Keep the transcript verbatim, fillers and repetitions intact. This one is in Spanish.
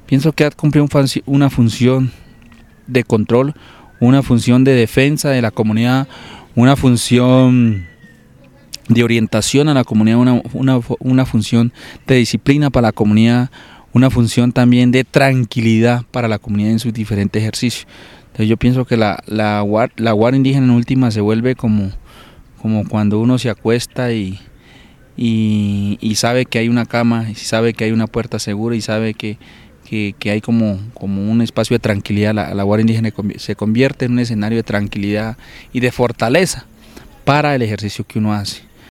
Pienso que ha cumplido una función de control, una función de defensa de la comunidad, una función de orientación a la comunidad, una, una, una función de disciplina para la comunidad, una función también de tranquilidad para la comunidad en sus diferentes ejercicios. Entonces yo pienso que la, la, la guardia indígena en última se vuelve como, como cuando uno se acuesta y, y, y sabe que hay una cama, y sabe que hay una puerta segura y sabe que, que, que hay como, como un espacio de tranquilidad. La, la guardia indígena se convierte en un escenario de tranquilidad y de fortaleza para el ejercicio que uno hace.